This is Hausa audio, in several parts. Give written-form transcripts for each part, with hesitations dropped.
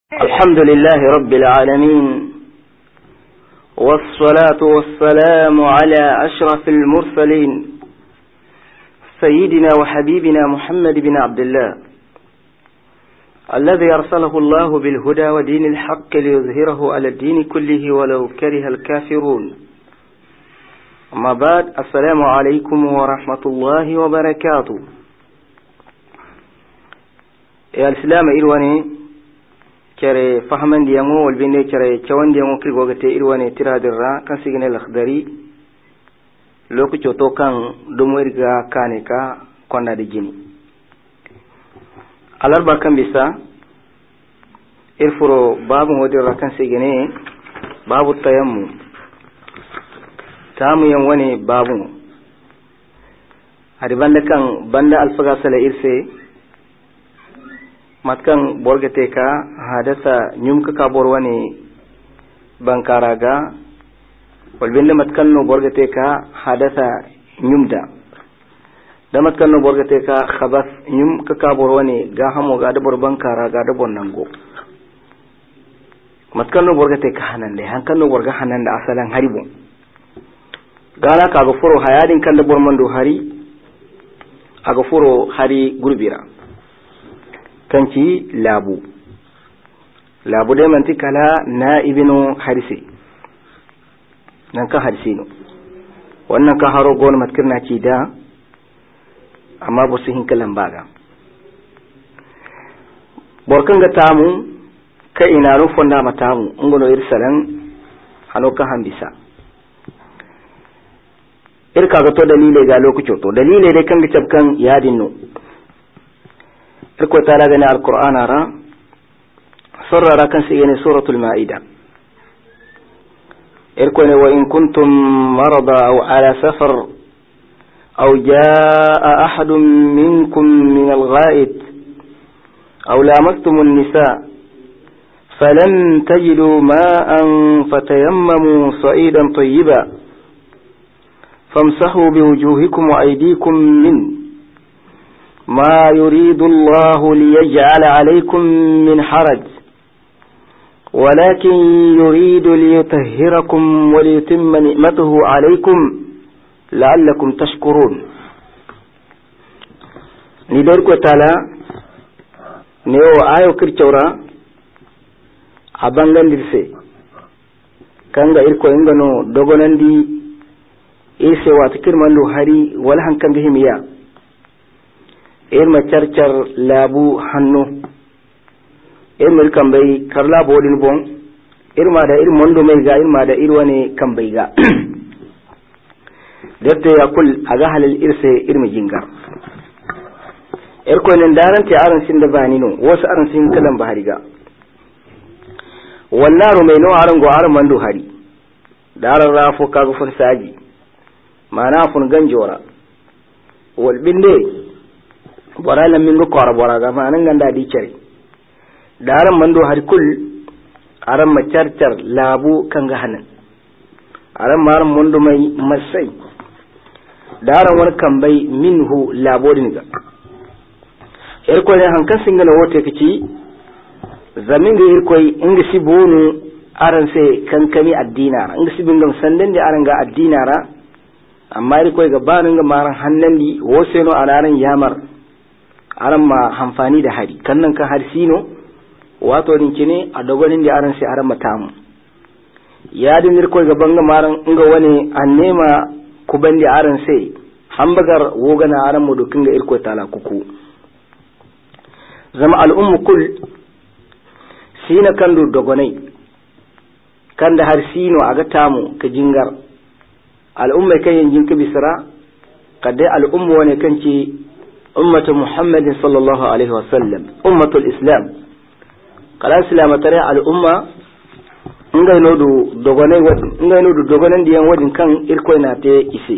الحمد لله رب العالمين، والصلاة والسلام على أشرف المرسلين سيدنا وحبيبنا محمد بن عبد الله الذي أرسله الله بالهدى ودين الحق ليظهره على الدين كله ولو كره الكافرون. أما بعد، السلام عليكم ورحمة الله وبركاته. يا الإسلام إلواني kere fahaman diyango walbinde kere cawan diyango kirgogate irwane tiradirra kan sigine lakhdari lokaci to kan dumo irga kane ka konda de jini alarba kan bisa irfuro babu hodirra kan sigine babu tayammu tamu yan wani babu hadi banda alfaga sala irse matkan borgate ka hadasa nyumka ka borwane bankaraga walbinde matkan no borgate ka hadasa nyumda da matkan no borgate ka khabas nyumka ka borwane ga hamo ga da bor bankaraga da bonnango matkan no borgate ka hanande hankan no borga hananda asalan haribo gala ka ga furo hayadin kan da bormando hari aga furo hari gurbira kanci labu dai manti kala na ibinu harisi nan ka harisi no wannan ka haro gon matkirna ci da amma bo su hinkalan baga borkan ga tamu kai ina ru fonda matamu ngono irsalan hano ka hambisa irka ga to dalile ga lokaci to dalile dai kan ga tabkan yadin no irko ta lagani alqur'ana ra sarra kan sigene suratul maida irko ne wa in kuntum marada aw ala safar aw jaa ahadun minkum min al-gha'id aw lamastum an-nisa falam tajidu ma'an fatayammamu sa'idan tayyiba famsahu biwujuhikum wa aydikum min ما يريد الله ليجعل عليكم من حرج ولكن يريد ليطهركم وليتم نعمته عليكم لعلكم تشكرون. ندرك تعالى نيو آيو كرتورا أبانغان دلسي كانغا إلكو إنغانو دوغوناندي إيسي واتكر مندو هاري ولهن كان بهم إياه irma carcar labu hannu irma kambai karla bodin bon irma da irin mondo mai ga irma da irwane kambai ga datta ya kul aga halal irse irma jingar irko nan daran ta aran sin da bani no wasu aran sin kalan bahari ga wallahi mai no aran go aran mando hari daran rafo kaga fursaji mana fun ganjora wal binde bora lamin go kora bora ga manan ganda di cere daran mando har kul aran macarcar labu kan ga hanan aran mar mondo mai masai daran war kambai minhu labodin ga irko ne hankan singana wote kici zamin ga irko inga sibonu aran sai kankami addinara inga sibingam sandan di aran ga addinara amma irko ga banin ga maran hannan di wose no araran yamar aran ma hamfani da hari kannan kan har sino wato dinkine a dogonin da aran sai aran matamu ya dinir ko ga banga maran inga wani annema ku bandi aran sai hambagar wogana aran mu dukin ga irko tala kuku zama al'ummu kul sina kandu dogonai kan da har sino aga tamu ka jingar al'umma kan yin jinka bisra kadai al'ummu wani kanci أمة محمد صلى الله عليه وسلم أمة الإسلام قال الإسلام ترى على الأمة ngai nodu dogonen diyan wadin kan irkoi na te isi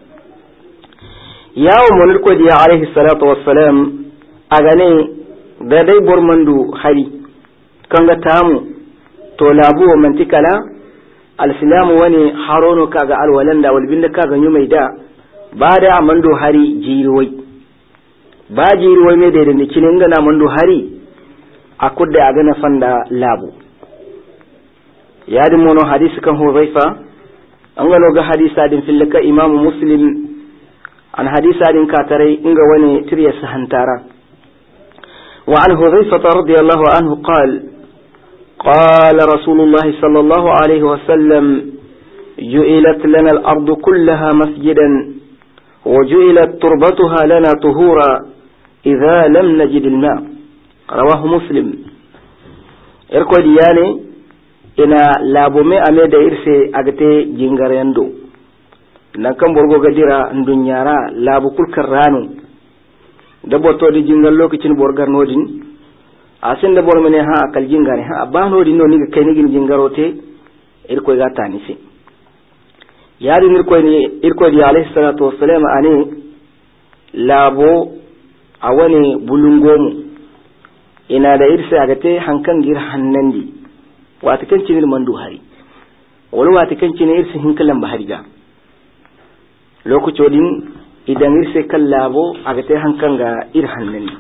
yawo mon irkoi diya alaihi salatu wassalam agane da dai bormandu hari kan ga tamu to labu wa mantikala al-islamu wani harono kaga alwalanda walbinda kaga nyumai da bada amando hari jirwai ba jiri wai mai daidai kinin gana mando hari akudde agana fanda labu yadi mono hadisi kan Hudhaifa an gano ga hadisa din fillaka Imam Muslim an hadisa din katarai inga wani tirya sahantara wa an Hudhaifa radiyallahu anhu قال رسول الله صلى الله عليه وسلم جعلت لنا الأرض كلها مسجدا وجعلت تربتها لنا طهورا إذا لم نجد الماء رواه مسلم إركو دياني إنا لابومي أميدا إرسي أغتي جنغريندو نكم برغو غديرا ندنيارا لابو كل كرانو دبوتو دي جنغل لوكي چن برغر نودين asin da bor mene ha akal jingare ha bano di no ni kay ni gin jingarote irko ga tani se yari irko di alayhi salatu wassalam ani labo awane bulungomu ina da irse agate hankan gir hannandi wata kan cinil mandu hari wala wata kan cinil irse hinkalan bahari ga lokacin idan irse kan labo agate hankan ga ir hannandi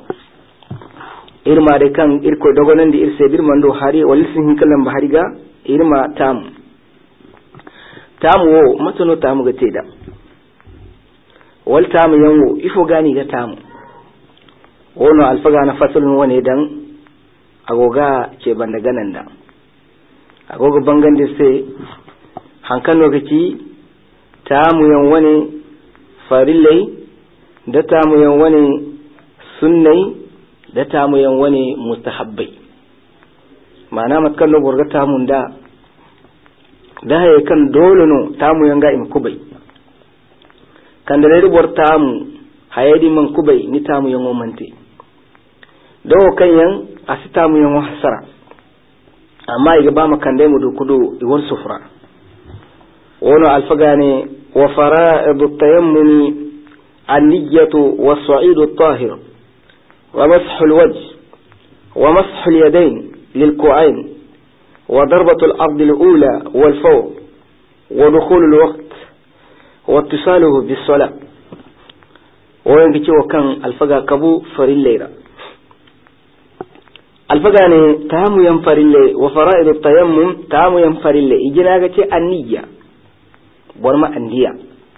irma da kan irko dogonan da irse bir mando hari walisin hinkalan bahari ga irma tamu wo matano tamu ga teda wal tamu yanwo ifo gani ga tamu wono alfaga na fasalun wane dan agoga ce banda ganan da agoga bangan da sai hankan lokaci tamu yan wane farillai da tamu yan wane sunnai da tamu yan wani mustahabbai ma'ana matkan no borga tamun da haye kan dole no tamu yan ga in kubai kan da ribor tamu haye di man kubai ni tamu yan mante dawo kan yan asi tamu yan hasara amma iga ba makan dai mu dukudu iwar sufra wono alfaga ne wa fara'id at-tayammum an-niyyatu was-sa'idu at-tahir ومسح الوجه ومسح اليدين للكوعين وضربة الأرض الأولى والفور ودخول الوقت واتصاله بالصلاة وينكتي وكان الفقا كبو فريليرا الفقا تامو ينفريلي وفرائض التيمم تامو ينفريلي إجناغتي النية برما النية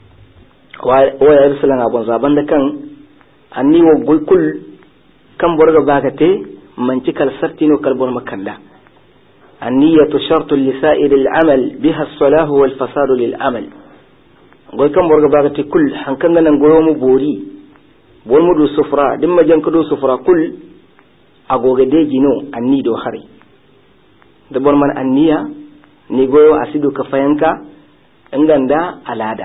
ويرسلنا أبو زابان كان النية وقل كل كم برغ باغتي منتي كالسرتين وكالبور مكاندا النية شرط لسائر العمل بها الصلاح والفساد للعمل غوي كم برغ باغتي كل حنكنا نغوم بوري بولمدو سفرا دم جنكدو سفرا كل اغوغه ديجينو اني دو خري دبور من النية ni goyo asidu ka fayanka inganda alada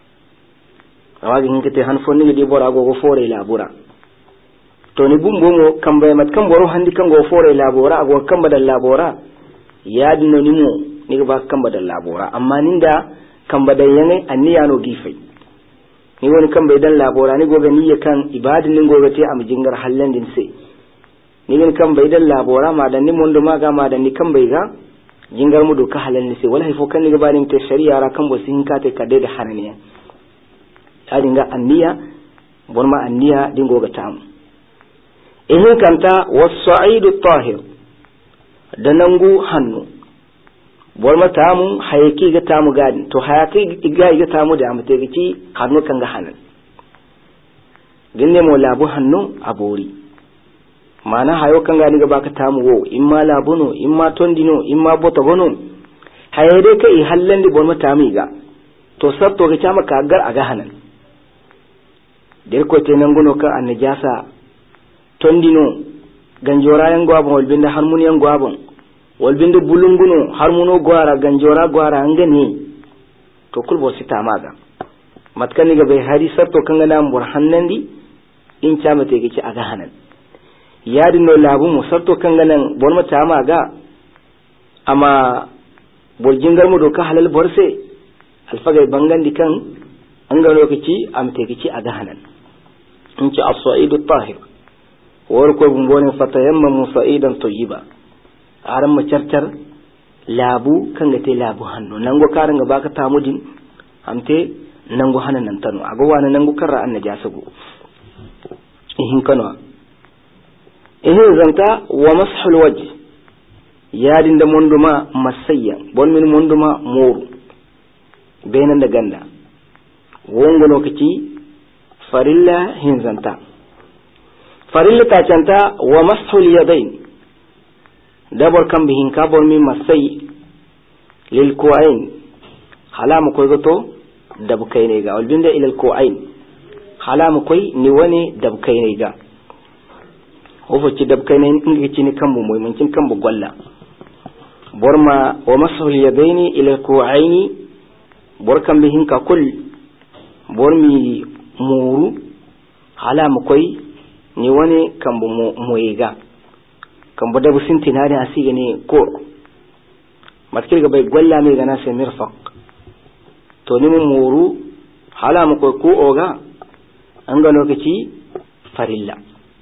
awagi hinkete han fonni di bora gogo fore labura to ni bumbomo kamba mat kan boro handi kan go fore labora ago kamba da labora ya dino nimo ni ba kamba da labora amma ninda kamba da yane anniya no gifai ni woni kamba dan labora ni goga niyya kan ibadin nin goga te am jingar hallan din sai ni gin kamba dan labora ma dan ni mondo maga ma dan ni kamba ga jingar mu do ka halal ni sai wala hay fo kan ni ga bani te shari'a ra kan bo sin ka te kadde da hananiya ta dinga anniya bonma anniya din goga tamu ihin kanta was-sa'idu at-tahir da nangu hannu bor matamu hayaki ga tamu gadi to hayaki ga tamu da amte gici hannu kan ga hanan ginne mo labu hannu abori mana hayo kan ga ni ga baka tamu wo imma labuno imma tondino imma bota gono hayede kai hallandi bor matamu ga to sarto ga chama ka gar aga hanan der ko te nanguno ka annajasa tondino ganjora yan gwabon walbinda harmoni yan gwabon walbinda bulunguno harmono gwara ganjora gwara angani to kulbo sita maga matkani ga bai hadisar to kanga nam burhannandi in chama te gici aga hanan yadi no labu musarto kanga nan borma ta maga ama boljingar mu do ka halal borse alfagai bangandi kan an ga lokaci am te gici aga hanan in ci as-sa'idu at-tahir warko bumbone fatayammamu sa'idan tayyiba aran macarcar labu kanga te labu hanno nango karanga baka tamudin amte nango hanan nan tano ago wana nango karra an najasa go hin kano ihin zanta wa mashul wajh yadin da monduma masayyan bon min monduma moru benan da ganda wongo lokaci farilla hin zanta farilla ta canta wa mashul yadayn dabar kan bihin ka bon min masay lil ku'ain halama koy goto dabkay ne ga walbinda ila al ku'ain halama koy ni wani dabkay ne ga hofo ci dabkay ne ngi ci ni kambu moy mun cin kambu golla borma wa mashul yadaini ila al ku'aini bor kan bihin ka kul bormi muru halama koy ni wani kambu moyiga kambu dabu sintinari asiga ne ko matkir ga bai gwalla mai gana sai mirfaq to ni mun muru halama koy ko oga an ga lokaci farilla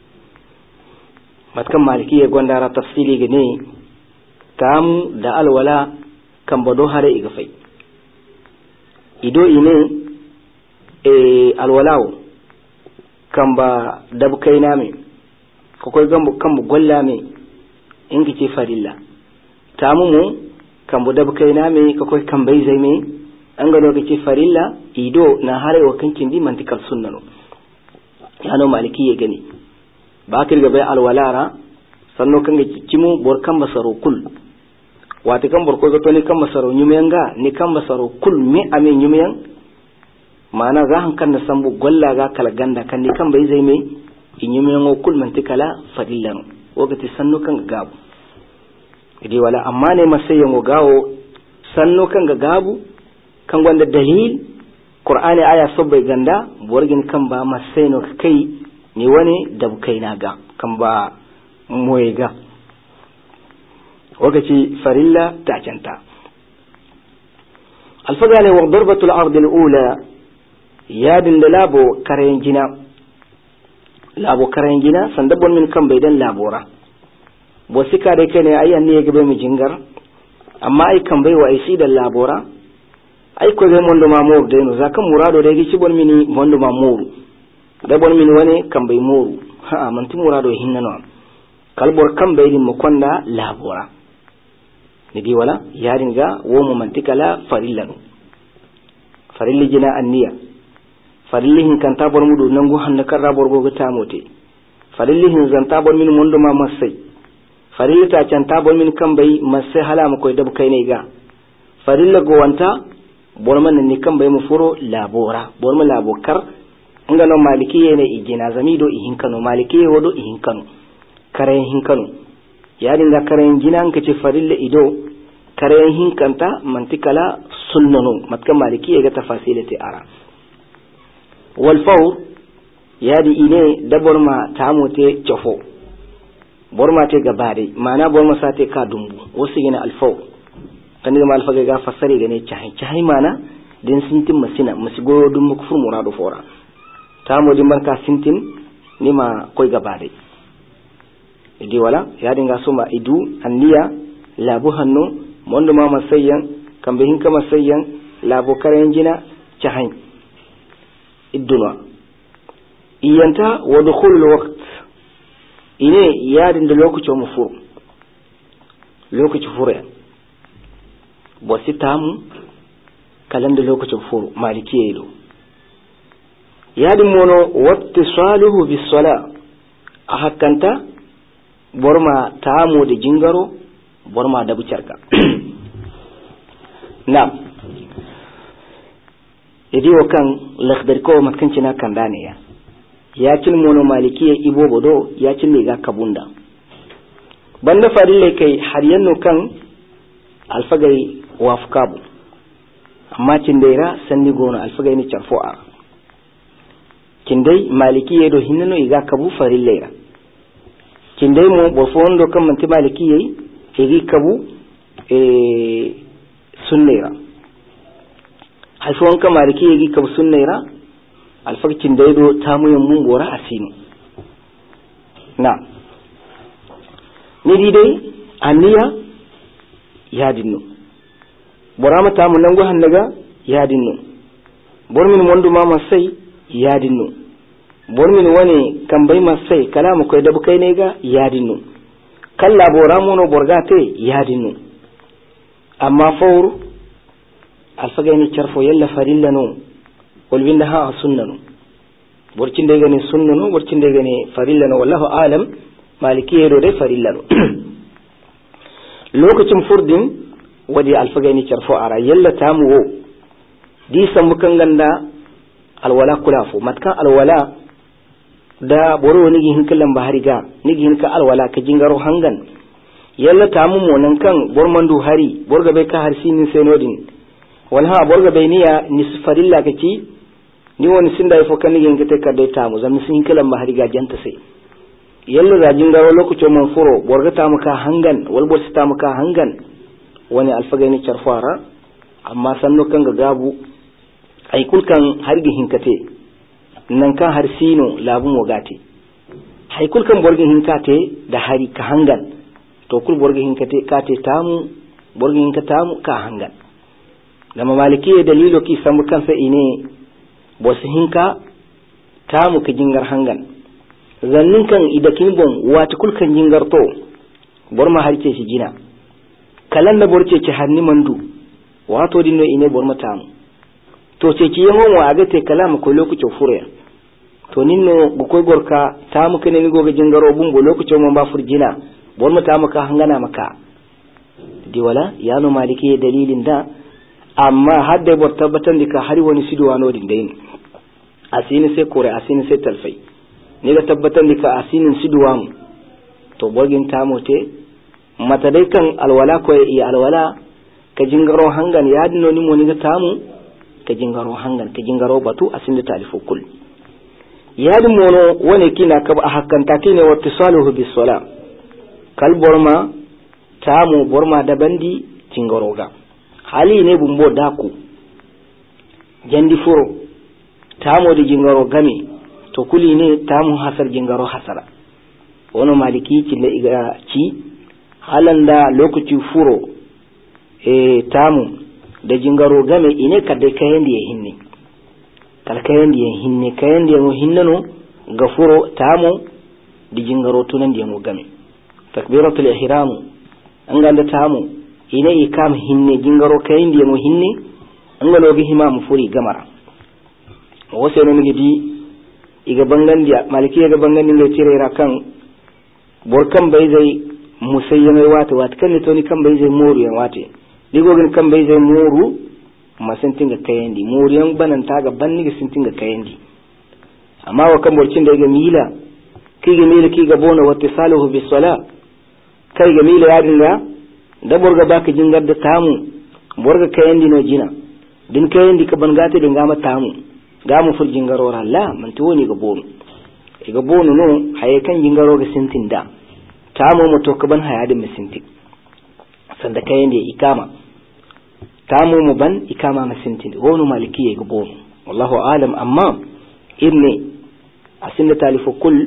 matkan maliki ya gondara tafsili ga ne kamu da alwala kan bado hare iga fai ido ine alwalawo kan ba dabu kai na mai kakwai kan bu gwalla mai in ki ce farilla tamu mu kan bu dabu kai na mai kakwai kan bai zai mai an gano ka ce farilla ido na hare wa kankin di mantikar sunnano ya no maliki ya gani ba kirga bai alwalara sannan kan ga cimu bor kan basaro kul wata kan bor ko gato ni kan basaro nyumen ga ni kan basaro kul me ame nyumen mana za han kan san bu golla ga kala ganda kan ni kan bai zai me in nyumen o kul mantikala fadillan wagati sannu kan gabu idi wala amma ne masayan o gawo sannu kan ga gabu kan gwanda dalil qur'ani aya sobbai ganda borgin kan ba masaino kai ni wani dabkai na ga kan ba moye ga wakaci farilla ta canta alfagale wa darbatul ard al-ula yadin da labo karayen jina sandabon min kan bai dan labora bo sika dai kai ne ayan ne gabe mu jingar amma ai kan bai wa ai si da labora ai ko be mondo ma mor de no zakan murado de gici bon mini mondo ma mor da bon mini wane kan bai moru ha man tu murado hinna no kalbor kan bai din mo konda labora ni di wala yarin ga wo mo mantikala farillanu farilli jina anniya farilli hin kan tabor mudu nangu handa karra borgo ga tamote farilli hin zan tabor min mondo ma masai farilli ta can tabor min kan bai masai hala mu koy dab kai ne ga farilla go wanta borman ni kan bai mu furo labora borma labokar ngano maliki ne igina zamido ihin kano maliki wodo ihin kano karen hin kano yarin da karen jinan ka ce farilla ido karen hin kanta mantikala sunnano matkan maliki ga tafasilati ara wal fawr yadi ine da borma tamote chafo borma te gabade mana borma sate ka dumbu wasu gina al fawr kan ga mal faga ga fasare gane chai mana din sintin masina masigo dum kufur murado fora tamo di marka sintin nima koy gabade idi wala ya dinga suma idu anniya labu hannu mondo ma masayyan kambe hin kama sayyan labu karen jina chahain iduna iyanta wa dukhul waqt ine yadin da lokacin mu furu lokacin furu bo sitamu kalan da lokacin furu maliki yayi yadin mono wattisaluhu bis sala a hakanta borma tamu da jingaro borma da bucarka na idi wakan lakhdar ko matkanci na kandane ya cin mono malikiya ibo bodo ya cin ne ga kabunda banda farille kai har yanno kan alfagai wafkabu amma cin daira sanni gona alfagai ni charfo'a kin dai malikiya do hinno iga kabu farille kin dai mo bo fondo kan manti maliki yayi igi kabu sunnaira haifon kan maliki igi kabu sunnaira alfakin dai do tamuyin mun gora asini na ni dai aniya ya dinno borama tamu nango hannaga ya dinno bormin mondu mama sai ya dinno bormin wani kan bai masai kalamu kai da bukai ne ga yadinu kan labora mono borgate yadinu amma fawru alfagani charfo yalla farillano walbinda ha sunnanu borcin da gani sunnanu borcin da gani farillano wallahu alam maliki do dai farillano lokacin furdin wadi alfagani charfo ara yalla tamu wo di sambukan ganda alwala kulafu matkan alwala da boro nigi hinkalan bahariga nigi hinka alwala ka jingaro hangan yalla tamu monan kan bormandu hari borga be ka harsinin senodin walha borga be niya nisfarilla kaci ni woni sinda ifo kan nigi hinka ka dai tamu zan sin hinkalan bahariga janta sai yalla ga jingaro lokaco mon furo borga tamu ka hangan wal bor tamu ka hangan wani alfagani charfara amma sanno kan ga gabu ay kulkan hargi hinkate nan kan har sino labun wagate hay kulkan borgin hinkate da hari ka hangan to kul borgin hinkate kate tamu borgin hinkatamu ka hangan lama maliki dalilo ki samu kansa ine bosu hinka tamu ka jingar hangan zannin kan idakin bon wata kulkan jingar to borma harce shi gina kalan da borce ci hanni mandu wato dinno ine borma tamu to ce ki yamon wa agate kalama ko lokacin fure to ninno bukoy gorka ta muka ne goga jingaro bumbo lokacin mon ba furjina bor mata maka hangana maka di wala ya no maliki dalilin da amma hadda bor tabbatan dika hari wani sido wano din dai asini sai kore asini sai talfai ne ga tabbatan dika asinin sido wano to borgin ta mote mata dai kan alwala ko ya alwala ka jingaro hangan ya dinno ni mo ni ga tamu ka jingaro hangan ka jingaro batu asinda talifu kul yadin mono wani kina ka a hakkanta kine wattisaluhu bis sala kal borma tamu borma da bandi jingaro ga hali ne bumbo daku jandi furo tamu da jingaro game to kuli ne tamu hasar jingaro hasara wono maliki ci da iga ci halanda lokaci furo tamu da jingaro game ine kadai kayan da ya hinne kal kayan da ya hinne kayan da ya hinnano gafuro tamo da jingaro tunan da ya game takbiratul ihram an ganda tamo ine ikam hinne jingaro kayan da ya hinne an ga lobi himam furi gamara wasu ne gidi iga bangan da maliki ga bangan ne tire ra kan borkan bai zai musayyamai wata kan ne to ni kan bai zai moru yan wate digogin kan bai zai moru masintin ga kayandi moriyan bananta ga banni ga sintin ga kayandi amma wa kan borcin da ga mila ki ga mila ki ga bona wa tisaluhu bis sala kai ga mila ya dinga da borga baka jingar da tamu borga kayandi no jina din kayandi ka bangata dinga ma tamu ga mu fur jingaro Allah man to woni ga bonu ga bonu no haye kan jingaro ga sintin da tamu muto ka ban haya da sintin sanda kayan da ikama tamu mu ban ikama masintin wonu maliki ya gubo wallahu alam amma irne asinda talifu kul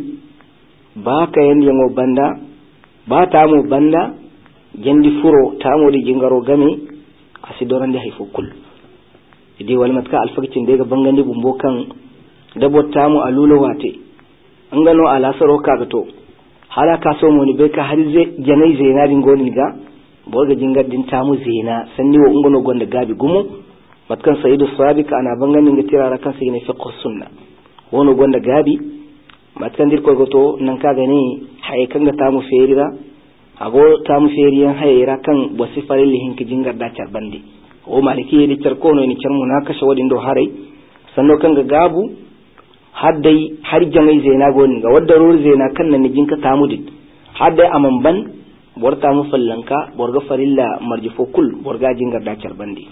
ba kayan yango banda ba tamu banda jandi furo tamu di jingaro game asidoran da haifu kul idi wal matka alfakcin da ga bangandi bumbo kan dabo tamu alula wate an gano alasaro kaga to halaka so mo ni be ka har janai zaina dingoni ga borga jingar din tamu zina sanni wa ungono gonda gabi gumu matkan sayyidu sabiq ana banganin ga tirara kan sai ne fiqh sunna wono gonda gabi matkan dir ko goto nan ka gani hay kan ga tamu ferira ago tamu feriyan hayira kan bosi farili hinki jingar da charbandi o maliki yedi charkono ni charmu na kashe wadin do harai sanno kan ga gabu haddai har jamai zina goni ga wadda rur zina kan nan jinka tamu din haddai amamban borta mu fallanka borga farilla marjifo kul borga jingar da charbandi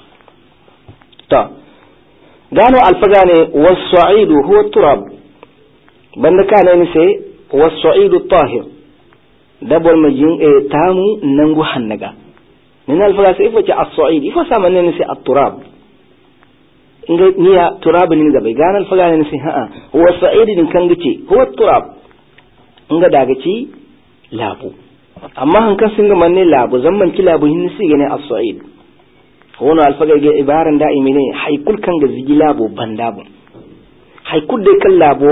ta gano alfagane was-sa'idu huwa turab banda kana ni sai was-sa'idu tahir dabol majin tamu nangu hannaga min alfaga sai fa as-sa'id ifa samanne ni sai at-turab inga niya turab ni ga bai gano alfagane ni sai ha huwa as-sa'id din kan gice huwa turab inga daga ci labu amma hankan sun ga manne labu zaman ki labu hin sai gane as-sa'id wono alfaga ga ibaran da'imi ne haikul kan ga zigi labo bandabu haikul dai kan labo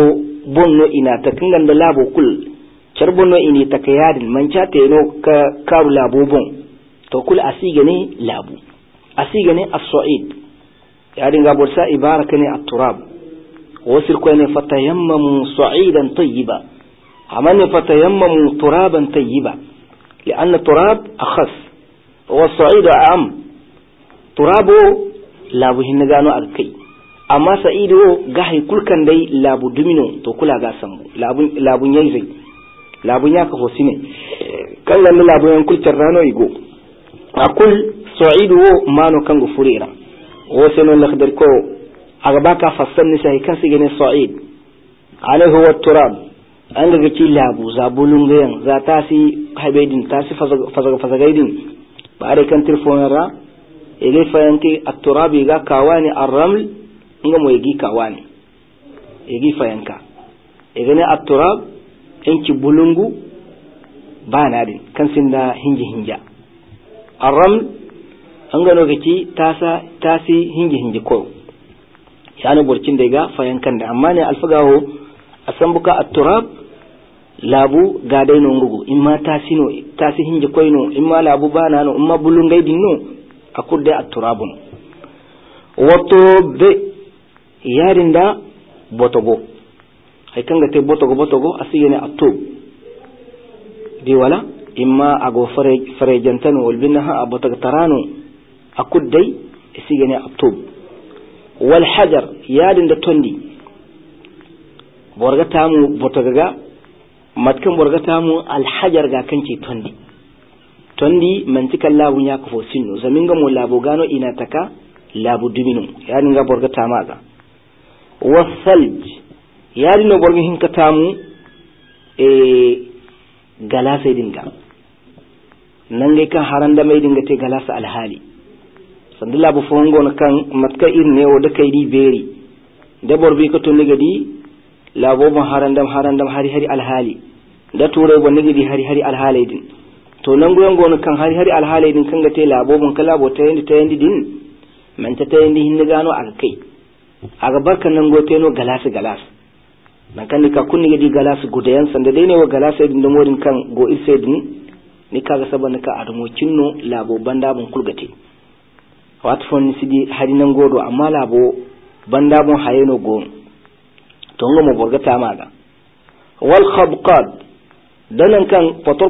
bonno ina ta kingan da labo kul char bonno ini ta kayadin man cha te no ka karu labo bon to kul asiga ne labu asiga ne as-sa'id yadin ga borsa ibaraka ne at-turab wasir ko ne fatayammamu sa'idan tayyiba amane fatayammamu turaban tayyiba لأن التراب أخص والصعيد أعم ترابه لابو هنغانو أركي أما سعيدو غاهي كل كان دي لابو دومينو تو كلا غاسمو لابو نيزي لابو نياك فوسيني كان لن لابو ينكل ترانو يغو أقول صعيدو مانو كان غفوريرا وسنو لخدر كو أغباكا فصلني سهي كان سيجني صعيد عليه هو التراب an ga ci labu zabulun gayan za ta si haibedin ta si fazagaidin ba da kan tirfonara e gai fayanke at-turabi ga kawani ar-raml inga mo yegi kawani yegi fayanka e gane at-turab inki bulungu ba na din kan sinda hinja ar-raml an ga lokaci ta si hinji ko yana burkin da ga fayankan da amma ne alfagaho asambuka at-turab labu gadai no ngugu imma tasi hinje koyno imma labu bana no imma bulungay dinno akudde at-turabun wato be yarinda botogo hay kanga te botogo asiyene at-tub di wala imma ago fare jantano wal binha abotaga tarano akudde asiyene at-tub wal hajar yarinda tondi borga tamu botoga matkan borga tamu alhajar ga kanci tondi mantikan labu ya kafo sinu zamin ga mu labu gano ina taka labu duminu yani ga borga tamaga wasalj yani no borga hinka tamu galasa dinga nan ga kan haranda mai dinga te galasa alhali sanda labu fongo na kan matka irne o da kai di beri da borbi ka to nigadi labobin harandam hari alhali da turai ba nigidi hari alhali din to nan goyon gonu kan hari alhali din kan ga te labobin ka labo ta yandi din man ta yandi hin gano a kai a gabar kan nan go te no galas nan kan ni ka kun nigidi galas gudayan sanda dai ne wa galas din da modin kan go irse din ni kaga saban ka adamo cinno labo bandabun kulgate wat fon sidi hari nan godo amma labo bandabun hayeno go tongo mo borgata maga wal khabqad danan kan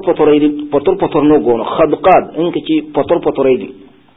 potor no gono khabqad in kaci potor idi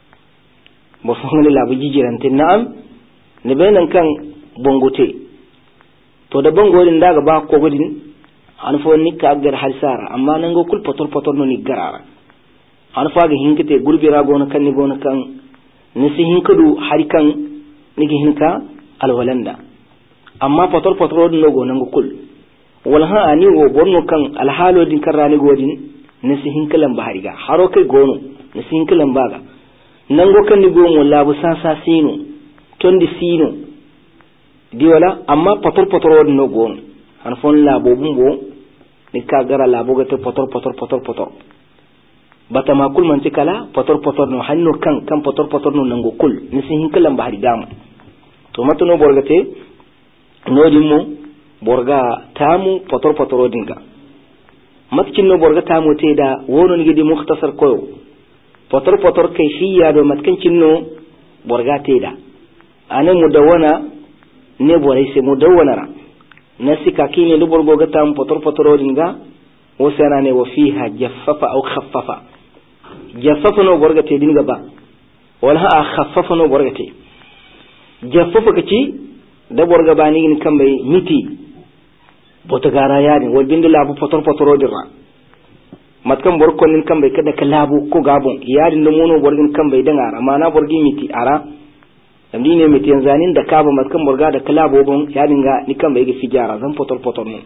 bo fongale la bu jijirante na'am ne benan kan bongote to da bongodin daga ba ko godin an fo ni ka gar halsara amma nan go kul potor no ni garara an fa ga hinkete gurbira gono kan ni gono kan ni si hinkadu hari kan ni hinka alwalanda amma potor no go nan kul wal ha ani go bonno kan alhalo din karani godin nisihin kalan bahariga haro kai gono nisihin kalan baga nan go kan ni go mo labu sansa sino tondi sino diwala amma potor no gono han fon labo bumbo ni ka gara labo ga te potor bata ma kul man tikala potor no hanno kan potor no nan go kul nisihin kalan bahariga to matuno borgate nodin mo borga tamu potor dinga matkin no borga tamu te da wono ni gidi mukhtasar koyo potor kayfiya do matkin cinno borga te da anan mudawwana ne borai sai mudawwana ra nasika kine do borgo ga tamu potor dinga o sana ne wa fiha jaffafa aw khaffafa jaffafa no borga te dinga ba wala khaffafa no borga te jaffafa kaci da borga bani ni kan bai miti bota gara yani wal bindu labu potor dirra matkan borkon nin kan bai kada ka labu ko gabon yadin da mono borgin kan bai danga amana borgi miti ara amdi ne miti yanzanin da kaba matkan borga da ka labo bon yadin ga ni kan bai ga fijara zan potor ne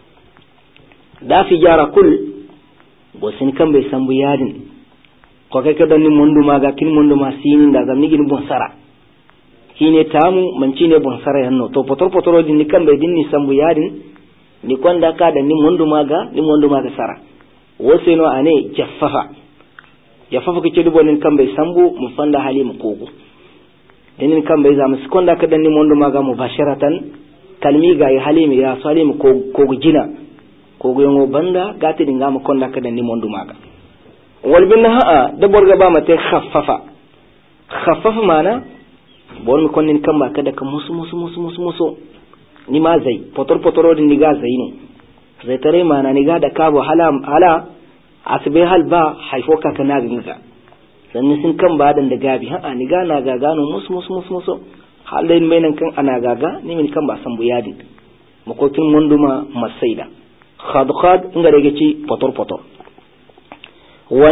da fijara kul bo sin kan bai sambu yadin ko kai kada ni mundu ma ga kin mundu ma sinin da zamni gin bon sara kine tamu manci ne bon sara yanno to potor din ni kan bai din ni sambu yadin ni kwanda ka da ni mundu maga sara wose no ane jaffafa kace dubo nin kan bai sambu mu fanda hali mu kogo dinin kan bai zamu kwanda ka da ni mundu maga mubasharatan kalmi ga ya halimi ya salimi ko gina ko goyon banda gati dinga mu konda kada ni mondu maga wal binna ha da borga ba mate khaffafa mana bor mi konnin kamba kada ka musu ni ma zai potoro din niga zaino zai tare mana niga da kabo hala asbe hal ba haifo ka kana ginga sannan sun kan ba dan da gabi ha niga na ga gano musu halain mainan kan ana gaga ni min kan ba san buyadi makokin munduma masaida khad inga da gaci potor wa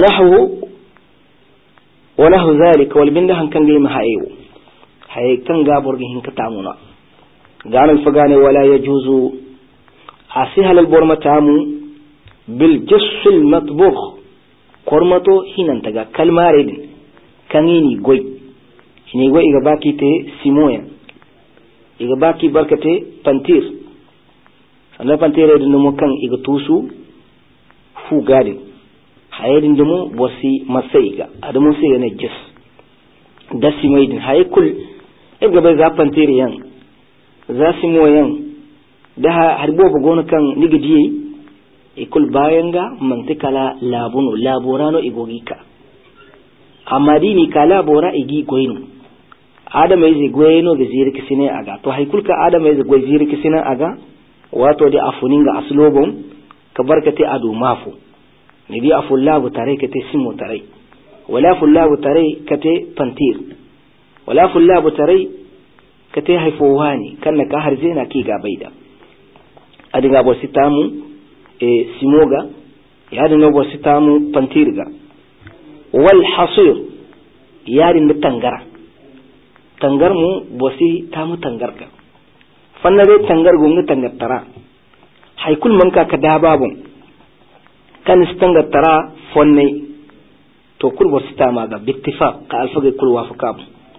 nahwu zalika wal binda han kan gai mahayo hay kan gabor gi hin ka tamuna ganan fa gane wala yajuzu asihal al borma tamu bil jasl matbukh kormato hinan taga kalmare din kanini goy shine goy iga baki te simoya iga baki barkate pantir sannan pantire din mo kan iga tusu fu gadi hayedin dumo bosi masaiga adamu sai ne jas da simoidin haykul iga bai za pantire yan za simoyan da harbo gona kan nigidiye ikul bayan ga mantikala laborano igogika amma dini ka labora igi goyino adama izi goyino ga zirki sine aga to haikulka adama izi goy zirki sine aga wato da afuninga aslobon ka barkate adu mafu ni di afullahu tare kate simo tare wala fullahu tare kate pantir wala fullahu tare kate haifowani kanna ka harzena ki ga baida adiga bo sitamu simoga yadin no bosi tamu pantirga wal hasir yadin da tangar mu bosi tamu tangarga fannare tangar gunga tangattara haykul manka ka da babun kan istangattara fonne to kul bosi tama ga bittifaq ka alfaga kul wafaka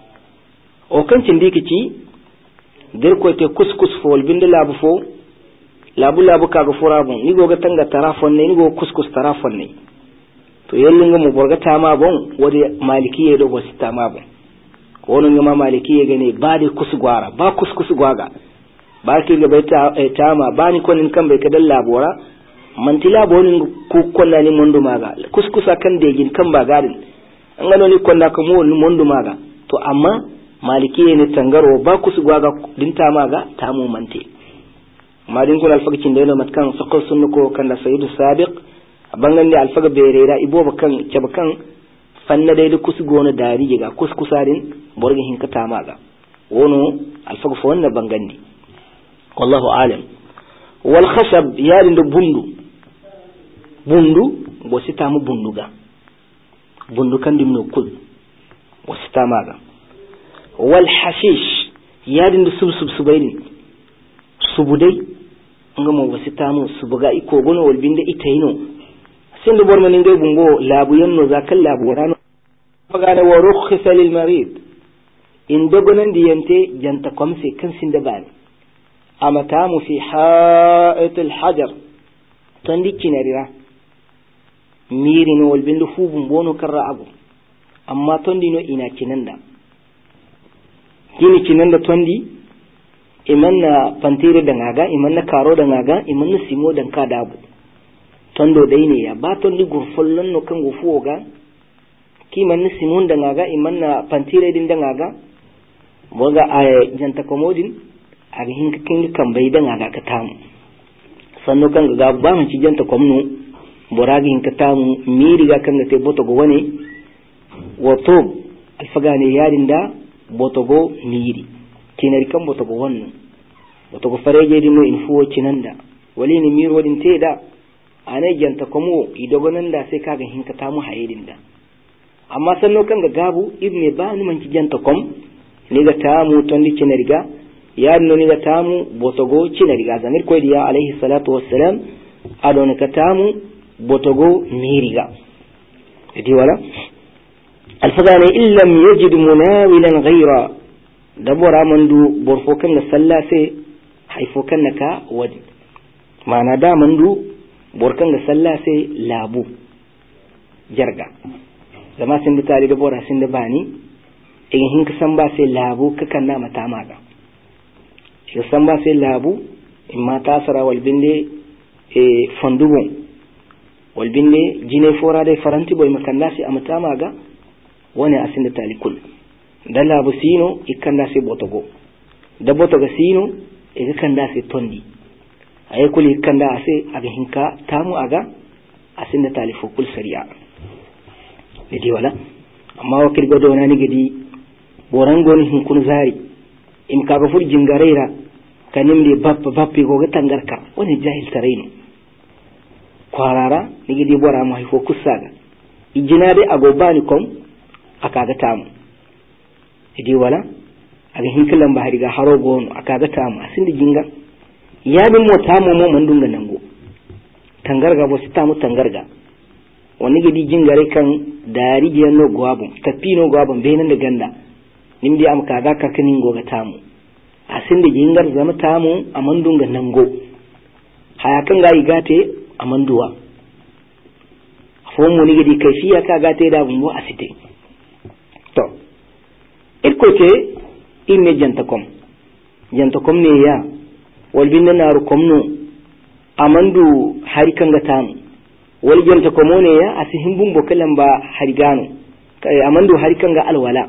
o kan cindikici der ko te kuskus fo binda labu fo labu kaga furabun ni goga tanga tarafon ne ni go kuskus tarafon ne to yellinga mu borga tama bon wadi malikiye do bosi tama bon ko wono ngama malikiye gane ba de kusgwara ba kuskus gwaga ba ki ga baita tama ba ni konin kan bai kadan labora mantila bonin ku konna ni mondo maga kuskusa kan de gin kan ba garin an gano ni konna kan mu mondo maga to amma malikiye ne tangaro ba kusgwaga din tama ga tamu mante madin kun alfaga cin da matkan sakal sunnuko kan da sayyidu sabiq bangan da alfaga berera ibo bakan cabakan fanna dai da kusgona dari ga kuskusarin borgin hinka tamaga wono alfaga fa wannan bangandi wallahu alam wal khashab yarin da bundu bo sitamu bunduga bundu kan dimno kul bo sitamaga wal hashish yarin da subsubaini subudai ngamo wasitamu subuga iko gono walbinde itayino sindu bormani ngai bungo labu yanno zakal labu rano fagana wa rukhsa lil marid in dogonan diyante janta komse kan sinda bani amatamu fi ha'it al hajar tandi kinarira miri no walbinde fubun bono karra abu amma tondi no ina kinanda kinanda tondi imanna pantire da ngaga imanna karo da ngaga imanna simo dan ka dabu tondo dai ne ya ba tondi gurfollon no kan gufu ga ki manna simon da ngaga imanna pantire din da ngaga boga ay janta komodin aga hinka kin kan bai da ngaga ka tamu sanno kan ga ba mun ci janta komno boragi hinka tamu miri ga kan te boto go wane wato alfagane yarin da boto go miri kinari kan boto go wannan boto go fareje dino in fuwo cinanda wali ni miro din teda ane janta komo idogonan da sai kaga hinka ta mu hayedin da amma sanno kan ga gabu ibne ba ni man ci janta kom ni ga tamu tondi cinari ga ya no ni ga tamu boto go cinari ga zamir ko diya alaihi salatu wassalam adon ka tamu boto go miriga idi wala alfagane illam yajid munawilan ghayra dabora mandu borfo kan na sallah sai haifo kan na ka wadi mana da mandu borkan da sallah sai labu jarga zama sun da tare da bora sun da bani in hin ka san ba sai labu kakan na mata maga samba sai labu imma tasara wal binde fondugo wal binde jine fora dai faranti boy makanda sai amata maga wani asinda talikul da labu sino ikanda sai botogo da botoga sino e kanda sai tondi ay kuli kanda ase aga hinka tamu aga asinda talifu kul sariya idi wala amma wakil godo nani gidi borangoni hinkun zari im kaga fur jingareira kanimde bappi go ga tangarka woni jahil taraino kwarara ni gidi bora mo hifo kusaga ijinade agobani kom akaga tamu idi wala aga hinkalan ba hariga haro gono akaga tamu asindi jinga yabi mo tamu mo mandunga nango tangarga bo sitamu tangarga woni gidi jingare kan dari je no gwabum tapino gwabum benan da ganda nimdi am kaga kakinin go ga tamu asinde jingar zama tamu amandunga nango haya kan ga igate amanduwa fomu ni gidi kaifiya ka gate da bumbo asite to irko ce imme jantakom ne ya walbinna naru komno amandu hari kan ga tamu wal jantakomo ne ya asihin bumbo kalan ba harigano amandu hari kan ga alwala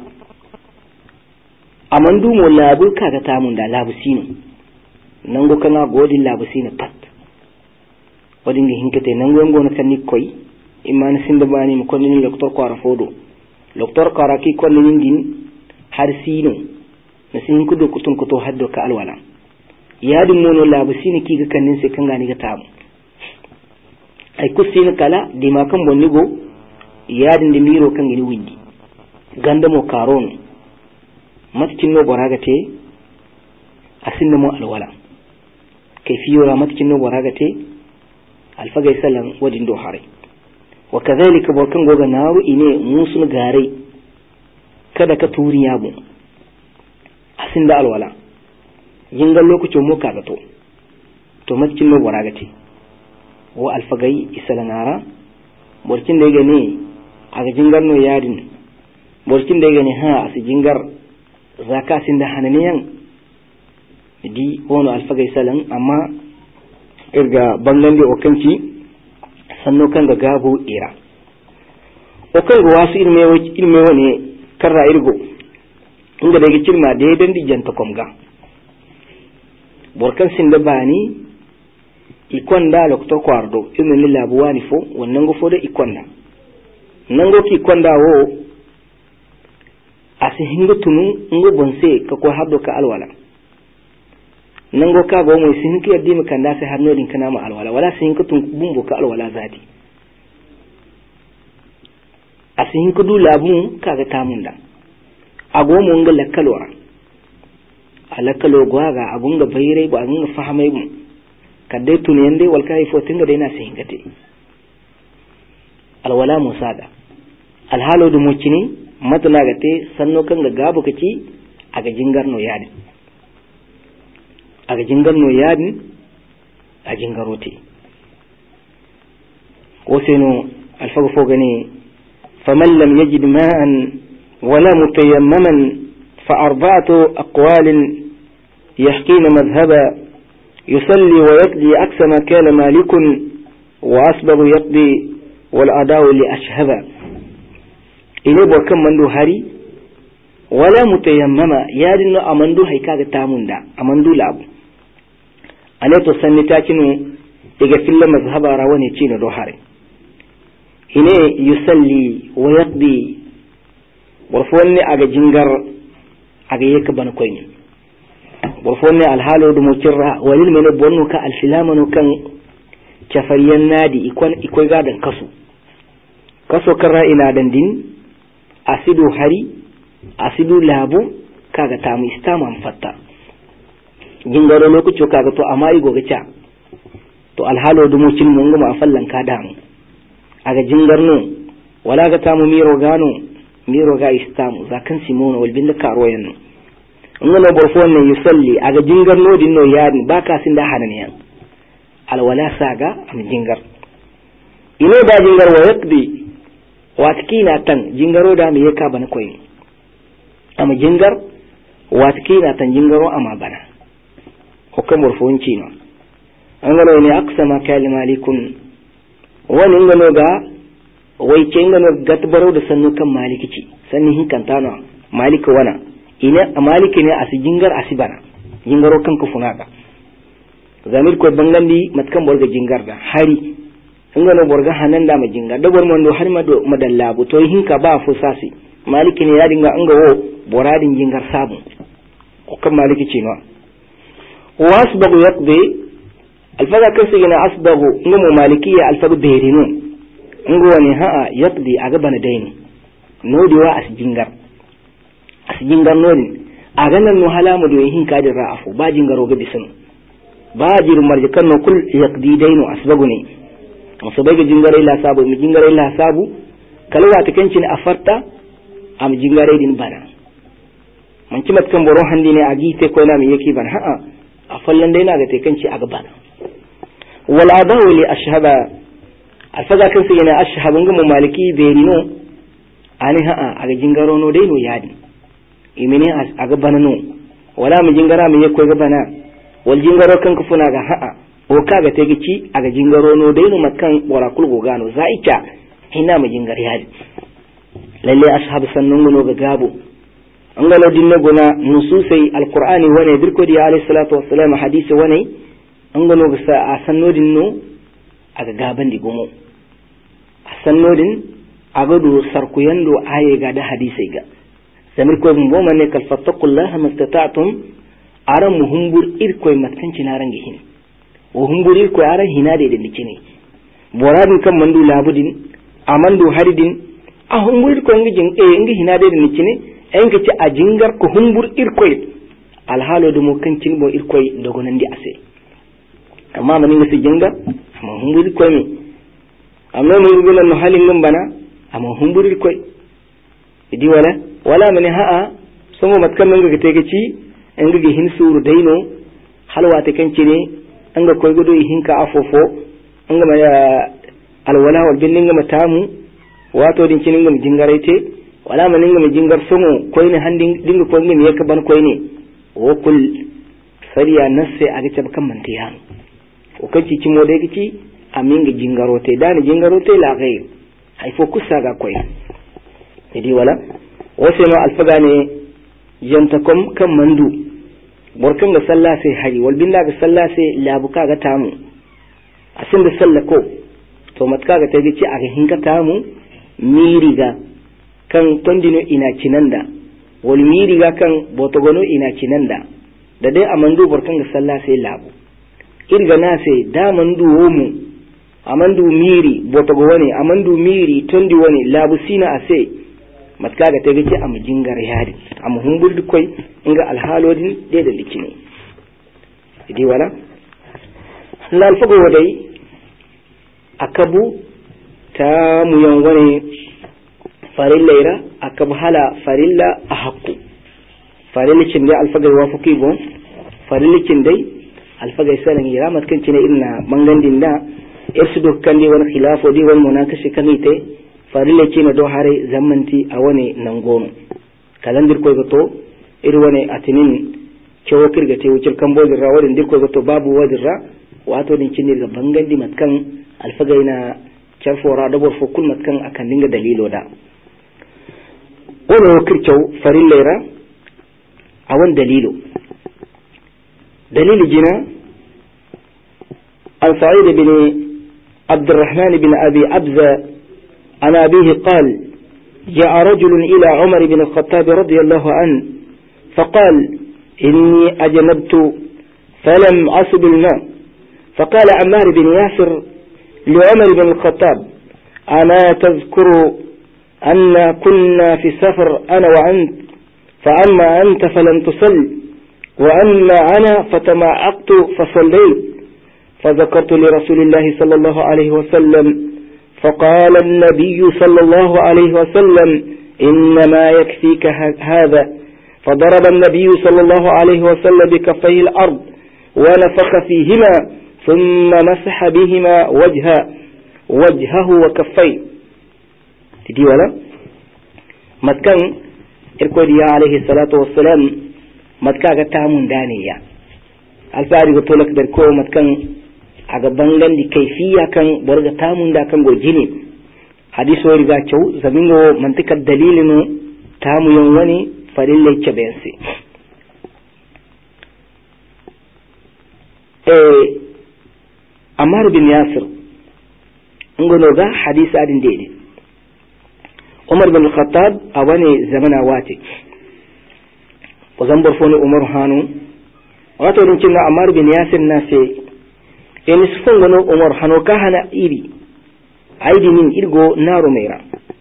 amandu mo labu kaga tamun da labu sino nango kana godin labu sino pat wadin ga hinkate nango ngona kan ni koy imman sinda bani mo kon ni docteur ko arafodo docteur ko araki kon ni ngin har sino na sin ko do kutun ko to haddo ka alwala yadin mono labu sino ki ga kanin se kan ga ni ga tamu ay kusino kala di makam bonnigo yadin de miro kan ni windi ganda mo karon matkin no boragate asinna mo alwala kayfiyura matkin no boragate alfaga sallan wadin do hare wa kadhalika bokan goga naru ine musun gare kada ka turi yabo asinda alwala jingal lokacin mo kaga to matkin no boragate wa alfagai isalanara borkin da gane aga jingar no yadin borkin da gane ha asi jingar zaka sin da hananiyan di wono alfagai salan amma irga bangan da okanci sanno kan ga gabo ira okan ga wasu ilme wane karra irgo inga daga cirma da dan di janta komga borkan sin da bani ikonda lokto kwardo imin lilabuwa ni fo wannan go fo da ikonda nango ki ikonda wo asi hingo tunu ngo bonse ka ko haddo ka alwala nango ka go mo sin ki yaddi makanda sai har nodin kana ma alwala wala sin ka tun bumbo ka alwala zati asi hinko du labu kaga tamunda ago mo nga lakkalora alakkalo gwaga agunga bayre ba agunga fahamai bu kadde tuniyande wal kai fo tinga dena singate alwala musada alhalo du mucini matna gate sanno kan ga gabu kaci aga jingarno yadi aga jingarno yadi a jingarote ko seno alfago fo gani faman lam yajid ma'an wala mutayammaman fa arba'atu aqwal yahkina madhhaba يصلي ويقضي عكس ما كان مالك وأسبغ يقضي والأداء لأشهب إليه بوكم مندو هاري ولا متيمما يادن أمندو هيكاغ تامون دا أمندو لابو أنا تصني تاكينو إيجا في الله مذهب رواني تشينو دو هاري إليه يصلي ويقضي ورفوني أغا جنجر أغا يكبان كويني burfonne alhalo do mukirra walil mene bonno ka alfilamano kan kafariyan nadi ikoi gadan kaso karra ina dandin asidu hari asidu labu kaga tamu istaman fatta jingaro lokaci kaga to amma igo gacha to alhalo do mukin mun ga fallan ka damu aga jingarno wala ga tamu miro ga istamu zakan simono wal bin karo yanno ngana borfon ne yusalli aga jingar no dinno yadin baka sin da hananiyan alwala saga am jingar ino da jingar wa yakdi watkina tan jingaro da me yaka bana koyi am jingar watkina tan jingaro ama bana hukam warfonci no an gano ne aqsama kalimalikun wani ngano ga wai ce ngano gatbaro da sannu kan malikici sanni hin kantano malika wana ina maliki ne asi jingar asibana jingaro kan kufunaka zamir ko bangandi matkan borga jingar da hari ngano borga hanan da ma jingar da bormo ndo har mado madallabu to hinka ba fusasi maliki ne ya dinga anga wo boradin jingar sabu kan maliki ce no wasbagu yaqdi alfaga kasina asbagu ngumu malikiya alfagu berinu ngo ne ha yaqdi aga bana daini nodi wa asjingar nodi aga nan no halamu do hinka da ra'afu ba jingaro ga bisin ba jiru marjikan no kul yaqdi dainu asbagu ne musabai ga jingare la sabu mi jingare la sabu kalwa ta kancin afarta am jingare din bana man ci matkan boro handi ne agi te ko na mi yake ban ha'a a fallan dai na ga te kanci aga bana wal adawu li ashhaba alfaga kan sai na ashhabun ga maliki berino ani ha'a aga jingaro no dai no yadi imini aga bana no wala mi jingara mi yake ga bana wal jingaro kan kufuna ga ha'a o kaga te gici aga jingaro no dai no matkan wara kulgo gano zaika hina mi jingar yadi lalle ashab sannun no ga gabo an galo dinne gona nususai alqur'ani wane dirko di alayhi salatu wassalam hadisi wane an galo ga sa sannodin no aga gaban di gomo sannodin aga do sarkuyando aye ga da hadisi ga samir ko mun goma ne kal fattaqullaha mastata'tum aran muhumbur irko matkanci na range hin o humbur irko aran hina de dikini boradin kan mandu labudin amandu haridin a humbur ko ngi hina de dikini en ka ci a jingar ko humbur irkoy alhalo da mo kancin bo irkoy dogo nan di ase amma man ngi si jingar amma humbur irkoy mi amma mo ngula no halin ngam bana amma humbur irkoy idi wala man ha'a somo matkan nan ga tege ci en ga hin suru daino halwa ta kanci ne an ga koy godo hinka afofo an ga alwala wal binninga matamu wato din cinin ngam jingaraite wala manin ga jingar songo koyne handin dinga ko ngin yaka ban koyne o kul sariya nasse aga tab kan mantiya o kanci cimo de gici amin ga jingarote dani jingarote la ghayr hay fo kusa ga koy idi wala wose no alfaga ne yantakom kan mandu borkan ga sallah sai hari wal billa ga sallah sai labuka ga tamu asin da sallako to matka ga tayi ci aga hinka tamu miriga kan tondino ina cinanda wal miriga kan botogono ina cinanda da dai amandu borkan ga sallah sai labu irga na sai da mandu womu amandu miri botogo woni amandu miri tondi woni labu sina ase matka ga tayi ci am jingar yadi am humburdi koy inga alhalodin de da likini idi wala lal fago wadai akabu ta mu yangwane farillaira akabu hala farilla a hakku farillicin dai alfagai wafuki gon farillicin dai alfagai sanan yira matkan cine inna mangandin da irsu dokkan dai wani khilafo dai wani munakashi kanite farillicin na do hare zamanti a wani nangono kalandir koy goto iri wani atinin cewa kirga te wucir kan bojin ra wadin dirko goto babu wadin ra wato din cinir ga bangandi matkan alfagai na carfora da bor fokul matkan akan dinga dalilo da wani kirkyau farin laira a wani dalili jina an sa'id bin abdurrahman bin abi abza an abihi qal جاء رجل إلى عمر بن الخطاب رضي الله عنه فقال إني أجنبت فلم أصب الماء فقال عمار بن ياسر لعمر بن الخطاب أما تذكر أن كنا في سفر أنا وأنت فأما أنت فلم تصل وأما أنا فتمعقت فصليت فذكرت لرسول الله صلى الله عليه وسلم فقال النبي صلى الله عليه وسلم إنما يكفيك هذا فضرب النبي صلى الله عليه وسلم بكفيه الأرض ونفخ فيهما ثم مسح بهما وجهه وكفيه تدي ولا متكن إركوديا عليه الصلاة والسلام متكا تامون دانيا alfari go tolak dar ko matkan aga bangandi kayfiya kan borga tamunda kan go jini hadiso riga cew zamingo mantika dalilinu tamu yon wani farille cebensi Ammar bin Yasir ngono ga hadis adin dede Umar bin Khattab awani zamana wati ko zambor foni Umar hanu wato din cinna Ammar bin Yasir nase en sfongono Umar hano ka hana iri aidi min irgo naro meira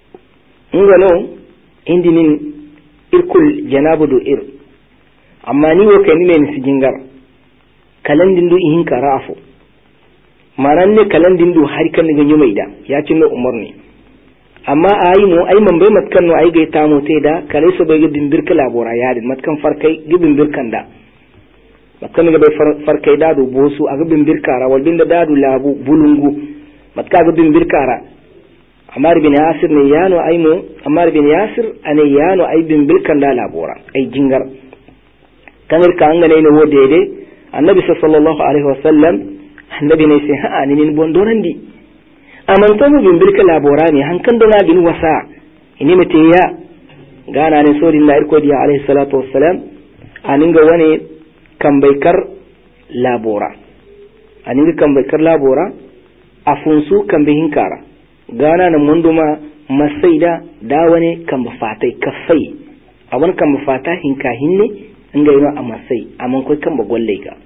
ngono indi min irkul janabudu ir amma ni wo kani men sijingar kalandindu ihin karafu maranne kalandindu har kan ga nyumaida ya cinno Umar ne amma ayi mo ay man bai matkan no ay ga tamo te da kare so bai gidin birka labora ya din matkan farkai gibin birkan da matkan ga bai farkai da do bosu a gibin birkara wal bin da dadu labu bulungu matka gibin birkara Ammar bin Yasir ne yano ay mo Ammar bin Yasir ane yano ay bin birkan da labora ay jingar kanir ka angane ne wo dede annabi sallallahu alaihi wasallam annabi ne sai ha ni min bondorandi aman to mu bin birka laborani hankan do bin wasa ini mate ya gana ne sori na irko dia alaihi salatu wassalam aninga wani kambaikar labora aninga kambaikar labora afunsu kambe hinkara gana na munduma masaida da wani kamba fatai kafai awan kamba fata hinka hinne inga yino amasai aman koi kamba golle ka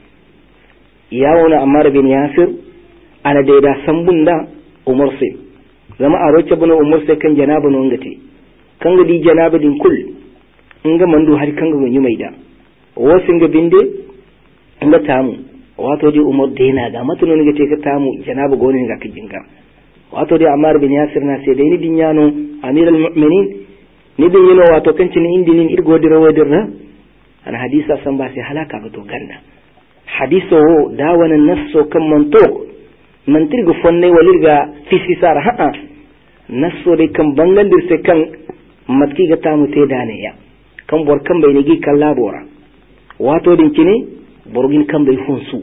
yawona Ammar bin Yasir ana da sambunda Umar sai zama a roce bana Umar sai kan janaba non gate kan ga di janaba din kul inga mandu har kan ga yi maida wasin ga binde inga tamu wato di Umar dena ga matuno ne gate ka tamu janaba gonin ga kijinga wato di Ammar bin Yasir na sai dai ni dinyano amirul mu'minin ni din yino wato kan cin indinin irgo dirawadirra ana hadisa san ba sai halaka ga to ganda hadiso da wannan nasso kan mantok mantirga fonne walirga fisisar ha'a nasso dai kan bangandir sai kan matki ga tamu te dane ya kan bor kan bai nigi kan labora wato din kine borgin kan bai funsu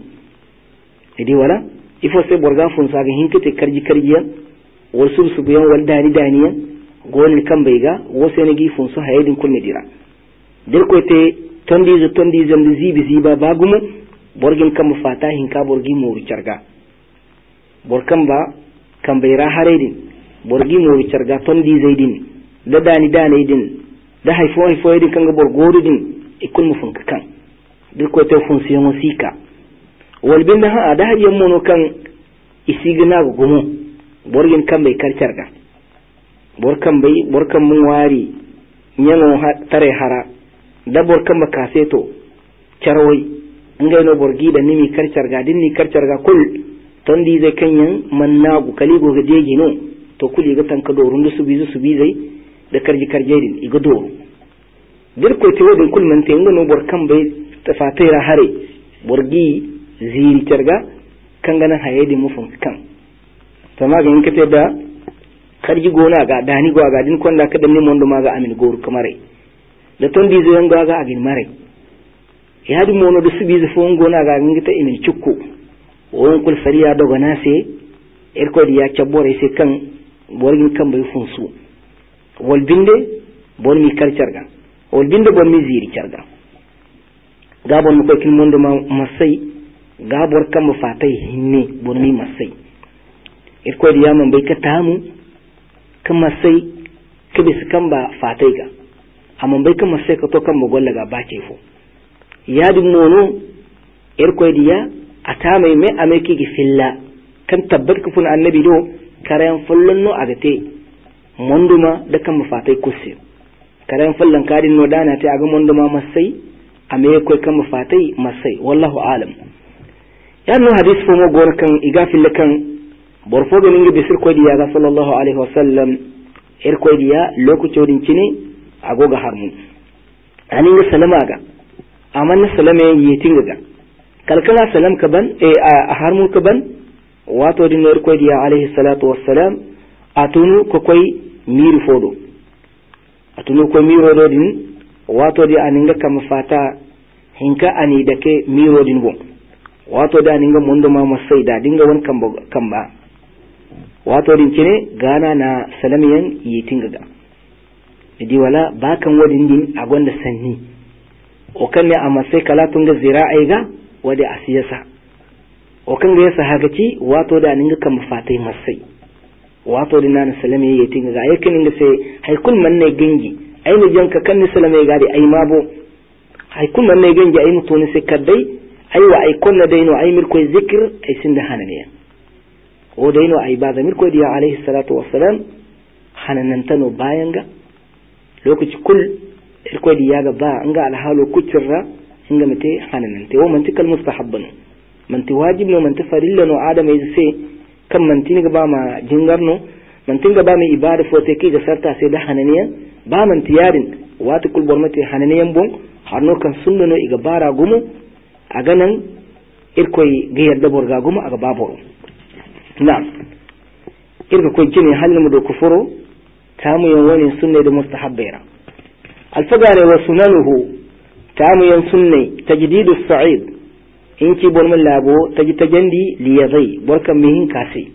idi wala ifo sai borga funsa ga hinkete karjiya wal su biyan wal daniya gonin kan bai ga wose nigi funsu hayedin kulme dira dir ko te tondi zam ziba bagumu borgin kan fata hinka borgi moru charga borkan ba kan bai raharedin borgi moru charga tondi zaidin da dani din da haifo din kan ga borgoru din ikul mufun kan duk ko ta funsiyon wasika wal bin da ha da hadiyan mono kan isigina gumu borgin kan bai karcharga borkan mun wari nyano tare hara da borkan ba kaseto charwai ngai no borgi da nimi karcharga din ni karcharga kul tondi zai kanyan mannagu kaligo ga deji no to kuli ga tanka dorun da su zai da karje din iga doru dir ko te wodin kul man te ngono borkan bai tafatira hare borgi ziri charga kangana hayedi mufun kan tama ga yinkate da karji gona ga dani go ga din konda ka danni mondo maga amin goru kamare da tondi zai ngo ga agin mare yadi mono da subi zai fon gona ga ngita imin cikko won kul sariya dogo na se er ko diya cabore se kan borgin kan bai funsu wal binde bon mi karcarga wal binde bon mi ziri carga gabon mu ko kin mondo ma masai gabor kan mu fatai hinne bon mi masai er ko diya man bai ka tamu kan masai kibis kan ba fatai ga amma bai kan masai ka to kan mu golla ga ba ce fo yadi mono er ko diya ata mai me ameki gi filla kan tabbat ku fun annabi do karayan fullun no agate monduma da kan mafatai kusse karayan fullan kadin no dana ta aga monduma masai ame ko kan mafatai masai wallahu alam ya no hadis fo mo gon kan iga filla kan borfo ga ningi bisir ko diya ga sallallahu alaihi wasallam er ko diya lokaci odin cine agoga harmu ani ga salama ga amanna salama yetinga ga kalkala salam kaban a harmun kaban wato din nur ko diya alaihi salatu wassalam atunu ko koy miru fodo atunu ko miro do din wato di aninga kam fata hinka ani dake miro din bon wato da ninga mondo ma masai da dinga won kamba wato din kine gana na salamiyan yitinga ga idi wala bakan wadin din a gonda sanni o kan ne a masai kala tunga zira'i ga wadi asiyasa o kan ga yasa hagaci wato da ninga kan fatai masai wato din na salamiyan yitinga ga yakin ninga sai haikul man ne gangi ai mu janka kan ni salamiyan ga dai ai mabo haikul man ne gangi ai mutune sai kaddai ai wa ai kunna daino ai mirko zikr ai sinda hananiya o daino ai ba zamir ko diya alaihi salatu wassalam hananantano bayan ga lokaci kul irko diya ga ba anga alhalu kucirra inga mate hananante o mantikal mustahabban manti wajib no manti farilla no adama sai kan manti ga ba ma jingarno manti ga ba mai ibada fote ki ga sarta sai da hananiya ba manti yarin wata kul bormate hananiyan bon harno kan sunna no iga bara gumu a ganan irkoy ga yarda borga gumu aga baboro na'am irga ko jini halin mu da kufuru tamu yan wani sunne da mustahabbaira alfagare wa sunanuhu tamu yan sunne tajdidu sa'id in ki bon mun labo taji tajandi li yazai borkan mihin kasi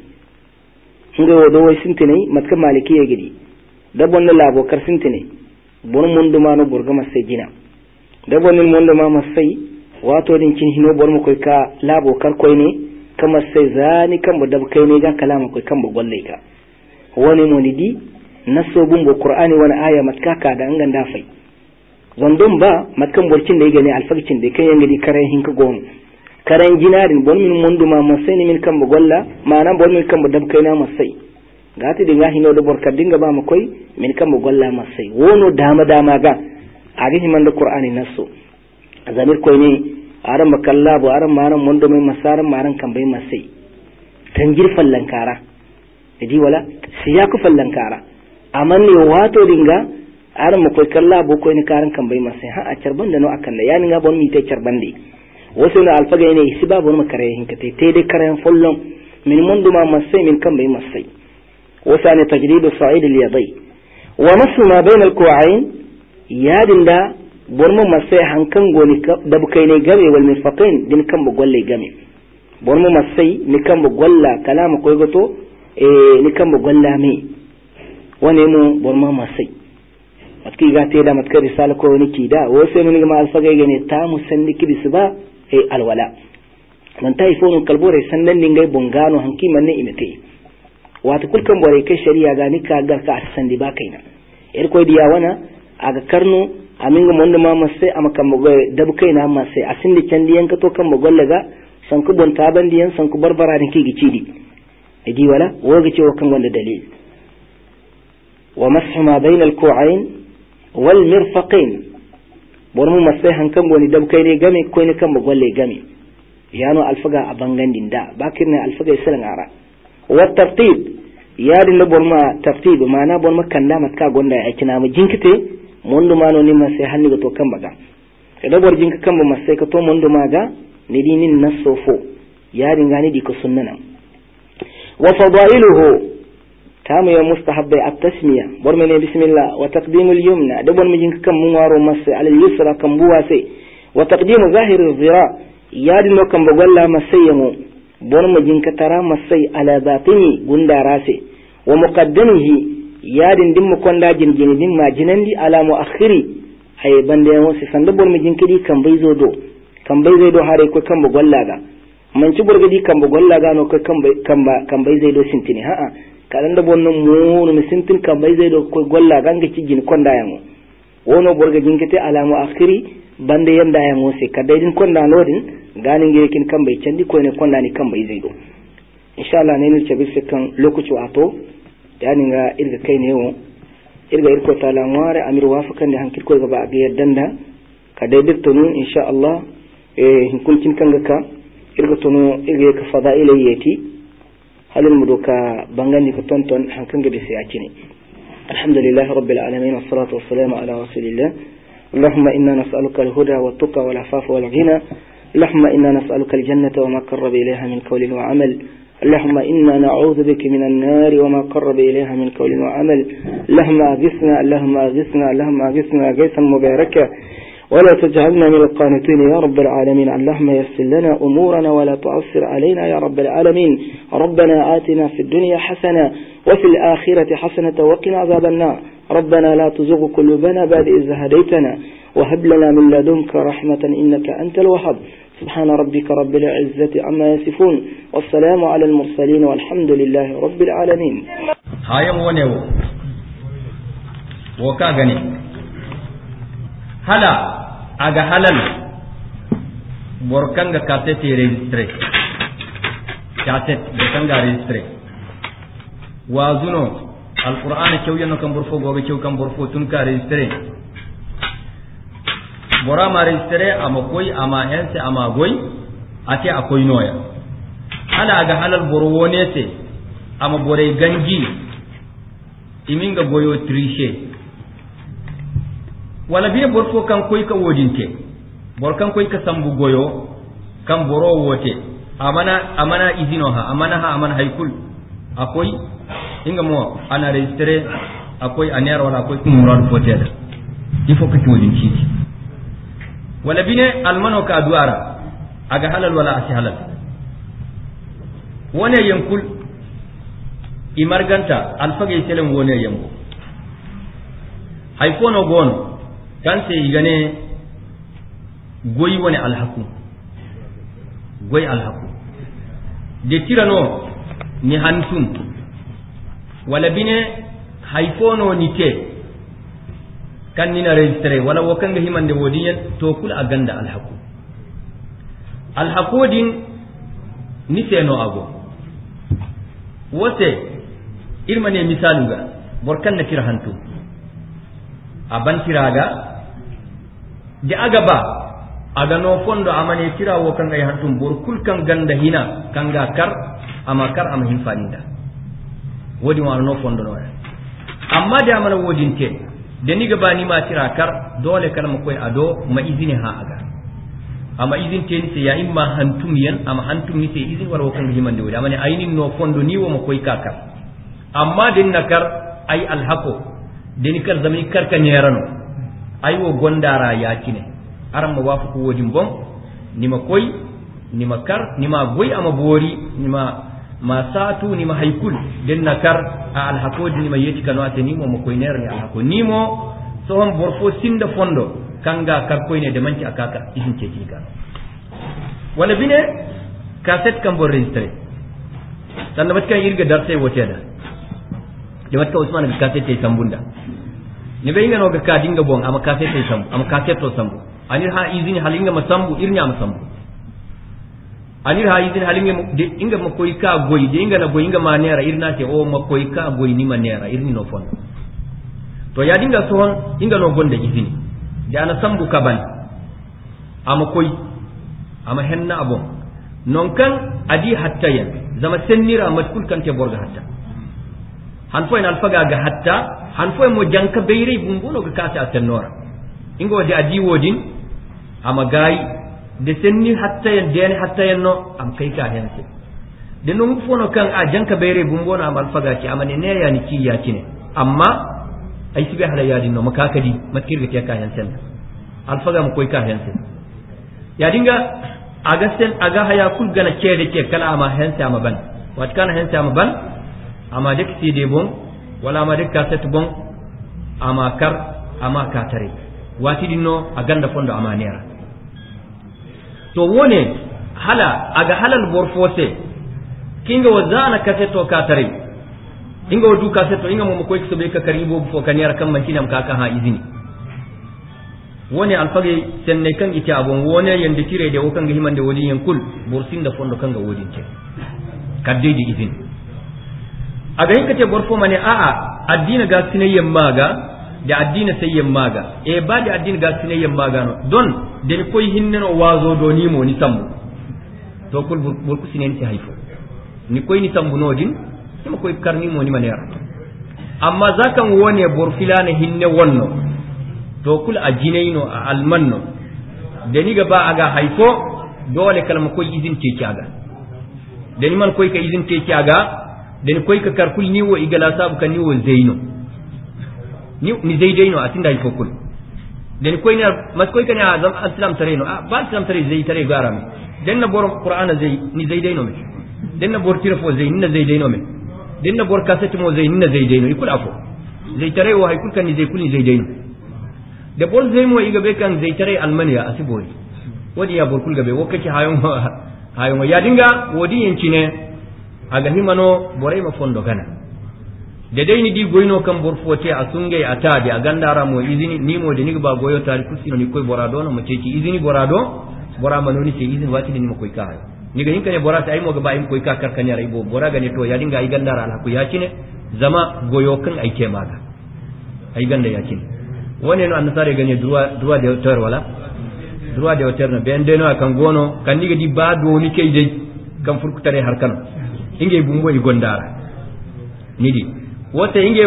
inga wodo wai sintine matka maliki ya gidi da bon labo kar sintine bon mun duma no borga masai gina da bon mun duma masai wato din kin hino bor mu koy ka labo kar koy ne kama sai zani kan mu dab kai ne ga kalama koy kan mu golle ka wani monidi naso bumbo qur'ani wani aya matkaka da angan da fai zondon ba matkan borcin da yake ne alfakcin da kai yanga di karen hinka gon karen jinarin bon min monduma masai ni min kan mu golla mana bon min kan mu dab kai na masai gati dinga hino da borka dinga ba mu koy min kan mu golla masai wono dama ga agi himan da qur'ani naso zamir koy ne aran makalla bo aran maran mondo mai masaran maran kan bai masai tanjir fallan kara idi wala siya ku fallan kara amma ne wato dinga aran makoy kalla bo koy ne karan kan bai masai ha a charban da no akan da yani ga bon mi te charban de wasu na alfaga ne isi babu makare hinka te dai karan follon min mondo ma masai min kan bai masai wasa ne tajridu sa'id al yadai wa masu ma bain al ku'ain yadin da bormo masai hankan goni da bukai ne game wal mirfaqain din kan bu golle game bormo masai ni kan bu golla kalama koy goto ni kan bu golla me wane mu bormo masai matki ga te da matkar risala ko ni kida wo sai mun ga ma alfaga gane ta musanni kibis ba alwala man tai fonu kalbore sandan dingai bongano hanki manne imete wata kulkan bore kai shari'a ga ni ka ga ka sandi ba kaina er koy diya wana aga karno aminga mondo ma masai amakan mo dab kaina masai asindi candi yanka to kan mo gollaga sanku bon tabandi yan sanku barbara din kigi cidi idi wala woga ce wakan wanda dalil wa mashu ma bayna al-ku'ain wal mirfaqain bormu masai hankan goni dab kaine game ko ne kan mo golle game yano alfaga a bangandin da bakirne alfaga isalan ara wa tartib yadin no borma tartib mana borma kanda matka gonda ya kina mu jinkite mondo mano ni masai hanni ga to kan baga da bor jinka kan ba masai ka to mondo maga ni dinin nasofo yarin gani di ko sunnana wa fadailuhu tamu ya mustahabbi at-tasmiya bor mene bismillah wa taqdimul yumna da bor mi jinka kan mun waro masai al yusra kan buwa sai wa taqdimu zahiri zira yarin no kan bagalla masai yamu bor mi jinka tara masai ala batini gundara sai wa muqaddamihi yadin din mu konda jinjini din ma jinandi ala muakhiri ay bande wasi sanda bor mi jinkidi kan bai zo do hare ko kan bu gollaga man ci burgadi kan bu gollaga no ko kan bai zai do sintini ha a kalan da bonnon mu mi sintin kan bai zai do ko gollaga nga ci jin konda yango wono burga jinkite ala muakhiri bande yanda yango se kadai din konda nodin ganin girekin kan bai candi ko ne konda ni kan bai zai do insha Allah ne ni ce bisa kan lokaci wato yani nga irga kai ne wo irga irko tala ngware amir wafakan da hankir ko gaba ga yaddanda ka dai dirtunu insha Allah hukuncin kanga ka irga tunu irga ka fadaila yati halin mudoka bangani ko tonton hankan ga sai a cine alhamdulillah rabbil alamin wassalatu wassalamu ala rasulillah اللهم إنا نسألك الهدى والتقى والعفاف والغنى اللهم إنا نسألك الجنة وما قرب إليها من قول وعمل اللهم إنا نعوذ بك من النار وما قرب إليها من قول وعمل اللهم أغثنا اللهم أغثنا اللهم أغثنا غيثا مباركا ولا تجعلنا من القانتين يا رب العالمين. اللهم يسر لنا أمورنا ولا تعسر علينا يا رب العالمين. ربنا آتنا في الدنيا حسنة وفي الآخرة حسنة وقنا عذاب النار. ربنا لا تزغ قلوبنا بعد إذ هديتنا وهب لنا من لدنك رحمة إنك أنت الوهاب. سبحان ربك رب العزة عما يصفون والسلام على المرسلين والحمد لله رب العالمين. هايم ونيو وكاغني هلا aga halal borkanga cassette registré cassette borkanga registré wazuno alquran cewyano kam borfo gobe cew kam borfo tun ka registré bora ma registré ama koy ama hense ama goy ate akoy noya hala aga halal boro wonete ama bore ganji iminga goyo triche wala biye borfo kan koy ka wodinte bor kan koy ka sambu goyo kan boro wote amana izino ha amana haykul akoy inga mo ana registre akoy aner wala akoy murad foteda il faut que tu wodin ci wala bine almano ka duara aga halal wala asi halal wone yankul imarganta alfage selen wone yango hayfono gono kanse igane goyi wani alhaku de tirano ni hantum wala bine haifono ni te kan nina registre wala wakanga himande wodiyan to kula aganda alhaku din ni seno ago wote irmane misaluga borkan na tira hantum aban tiraga de aga ba aga no fondo amane tirawo kan ay hantum bor kul kan ganda hina kanga kar ama hinfaninda wodi wa no fondo no amma da amana wodinte de ni gaba ni ma tira kar dole kan mu koy ado ma izini ha aga ama izin te ni ya imma hantum yan ama hantum ni te izin wala kan himande wodi amane aynin no fondo ni wo mo koy kakar amma den nakar ay alhaqo den kar zamani kar kan yerano aywo gondara yakine aram mo wafu ko wodi mbom nima koy nima kar nima boy ama bori nima ma satu nima haykul den nakar al hakodi nima yeti kanu ateni mo koy nerni al hakodi nimo so hon borfo sinda fondo kanga kar koy ne de manci akaka isin ceci kan wala bine cassette kam bo registré tan da batka yirga darse woteda de batka usman ga cassette tambunda ni be ngano ga ka dinga bon ama cassette sambu ama cassette to sambu anir ha izini halinga masambu irnya masambu anir ha izini halinga de inga makoy ka goy de inga na goy inga manera irna te o makoy ka goy ni manera irni no fon to ya dinga sohon inga no gonde izini de ana sambu kaban ama koy ama henna abon non kan adi hatta yan zama sennira matkul kan te borga hatta han fo en alfaga ga hatta han fo mo janka beyri bumbuno ga kasa atennora ingo wadi adi wodin ama gayi de senni hatta yen deni hatta yen no am kai ka hense de no fono kan a janka beyri bumbuno am alfaga ci amane ne yani ci ya ci ne amma ay sibe hala yadi no makakadi matkirga te ka hense alfaga mo koy ka hense ya dinga aga sen aga haya kul gana cede ke kala ama hense ama ban wat kana hense ama ban ama dek CD bon wala ama dek cassette bon ama kar ama katare wati dinno aganda fondo ama nera to wone hala aga halal borfose kinga wazana cassette to katare inga wadu cassette inga mo ko ikso be ka karibo fo kanera kam man kinam kaka ha izini wone alfage senne kan ite abon wone yande tire de o kan ga himande wodi yankul borsinda fondo kan ga wodi ce kaddeji izini aga hinkate borfo mane a'a addina ga sinayyan maga da addina sayyan maga e ba da addina ga sinayyan maga no don de ni koy hinneno wazo do ni mo ni sambu to kul burku sinen ti hayfo ni koy ni sambu no din ni koy karni mo ni manera amma zakan wone borfilana hinne wonno to kul ajinayno a almanno de ni ga ba aga hayfo dole kalma koy izin te kiaga de ni man koy ka izin te kiaga den koy ka karkul ni wo igala sabu kan ni wo zeino ni zaidaino atinda hay fokul den koy ne mas koy kanya azam islam tare no ba islam tare zai tare garami den na bor qur'ana zai ni zai dai no me den na bor tirafo zai ni zai dai no me den na bor cassette mo zai ni zai dai no ikul afo zai tare wa haykul kan ni zai kuli zai dai no de bor zai mo iga be kan zai tare almaniya asibori wodi ya bor kul gabe wokati hayon ya dinga wodi yanci ne aga himano borai ma fondo gana da dai ni di goyno kan bor fote a sunge a tadi a gandara mo izini ni mo de ni ba goyo tari kusino ni koy borado no mo ceci izini borado bora manoni ce izini wati ni mo koy ka ni ga hinka ne bora ta ay mo ga ba in koy ka karkanya rai bo bora ga ne to ya dinga ay gandara ala ku ya cine zama goyo kan ay ke maga ay ganda ya cine wone no annasare gane droit de auteur wala droit de auteur no ben de no kan gono kan ni ga di ba do ni kay dai kan furkutare har kan inge bumbo i gondara nidi wote inge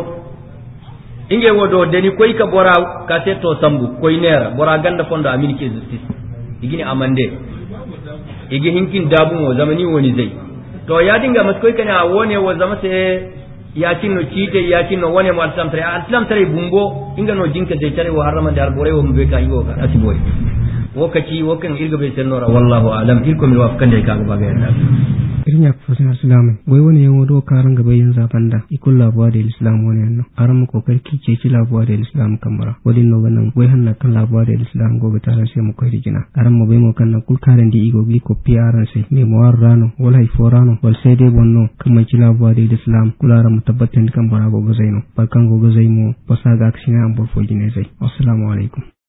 wodo deni koy ka bora ka to sambu koy nera bora ganda fondo amilike justice igini amande igi hinkin dabu mo zamani woni zai to ya dinga mas koy kana wone wo zama se ya cinno cite ya cinno wone mo islam tare bumbo inga no jinka de tare wo harama dar bore wo mbe ka yiwo ka asiboy wokaci wokan irga be sennora wallahu alam irko mi wafkande ka ga ga irnya fasina islamin wai wani yan wado karan gaba yin zabanda ikul labuwa da islam wani yanno aran mu kokar kice ci labuwa da islam kamara wadin no ganan wai hanna kan labuwa da islam gobe taran sai mu kai rigina aran mu bai mu kan kul karan di igo gli ko piaran sai me mo warrano wal hay forano wal sai dai bonno kan ci labuwa da islam kula ran mu tabbatan kan bara gobe zaino barkan gobe zaimo basaga aksina an burfo gine zai assalamu alaikum